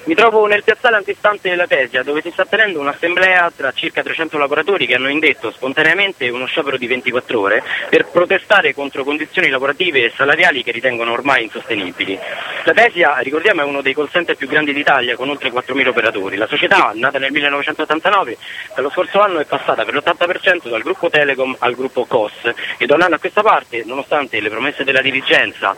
Mi trovo nel piazzale antistante della Tesia, dove si sta tenendo un'assemblea tra circa 300 lavoratori che hanno indetto spontaneamente uno sciopero di 24 ore per protestare contro condizioni lavorative e salariali che ritengono ormai insostenibili. La Tesia, ricordiamo, è uno dei call center più grandi d'Italia con oltre 4.000 operatori. La società, nata nel 1989, dallo scorso anno è passata per l'80% dal gruppo Telecom al gruppo COS e da un anno a questa parte, nonostante le promesse della dirigenza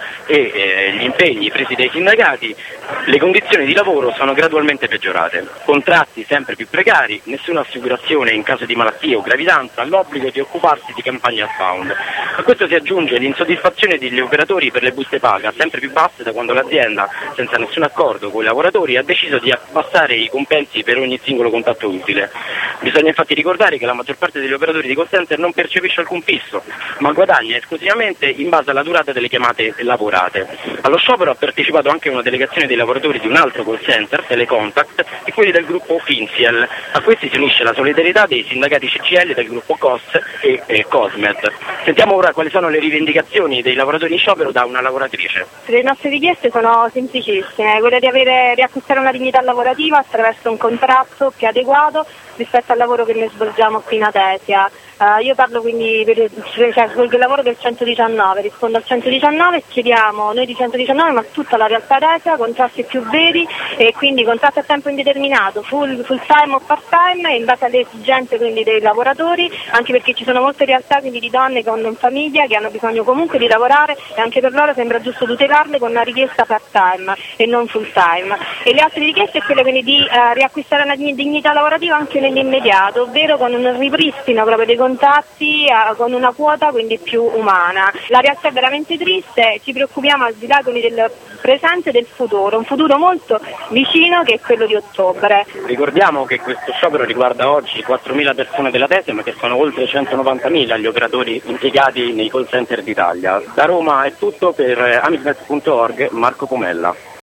e gli impegni presi dai sindacati, le condizioni di lavoro sono gradualmente peggiorate. Contratti sempre più precari, nessuna assicurazione in caso di malattia o gravidanza, l'obbligo di occuparsi di campagne outbound. A questo si aggiunge l'insoddisfazione degli operatori per le buste paga, sempre più basse da quando l'azienda, senza nessun accordo con i lavoratori, ha deciso di abbassare i compensi per ogni singolo contatto utile. Bisogna infatti ricordare che la maggior parte degli operatori di call center non percepisce alcun fisso, ma guadagna esclusivamente in base alla durata delle chiamate lavorate. Allo sciopero ha partecipato anche una delegazione dei lavoratori di un altro call center, Telecontact, e quelli del gruppo Finziel. A questi si unisce la solidarietà dei sindacati CCL del gruppo COS e Cosmed. Sentiamo ora quali sono le rivendicazioni dei lavoratori in sciopero da una lavoratrice. Le nostre richieste sono semplicissime, quelle di riacquistare una dignità lavorativa attraverso un contratto più adeguato rispetto al lavoro che noi svolgiamo qui in Atesia. Io parlo quindi, svolgo il lavoro del 119, rispondo al 119 e chiediamo, noi di 119 ma tutta la realtà Atesia, contratti più veri e quindi contratti a tempo indeterminato, full time o part time in base alle esigenze quindi dei lavoratori, anche perché ci sono molte realtà quindi di donne con famiglia che hanno bisogno comunque di lavorare e anche per loro sembra giusto tutelarle con una richiesta part time e non full time. E le altre richieste è quella quindi di riacquistare una dignità lavorativa anche nell'immediato, ovvero con un ripristino proprio dei contatti con una quota quindi più umana. La realtà è veramente triste, ci preoccupiamo al di là del presente e del futuro, un futuro molto vicino che è quello di ottobre. Ricordiamo che questo sciopero riguarda oggi 4.000 persone della Tesia, ma che sono oltre 190.000 gli operatori impiegati nei call center d'Italia. Da Roma è tutto, per amisnet.org, Marco Pomella.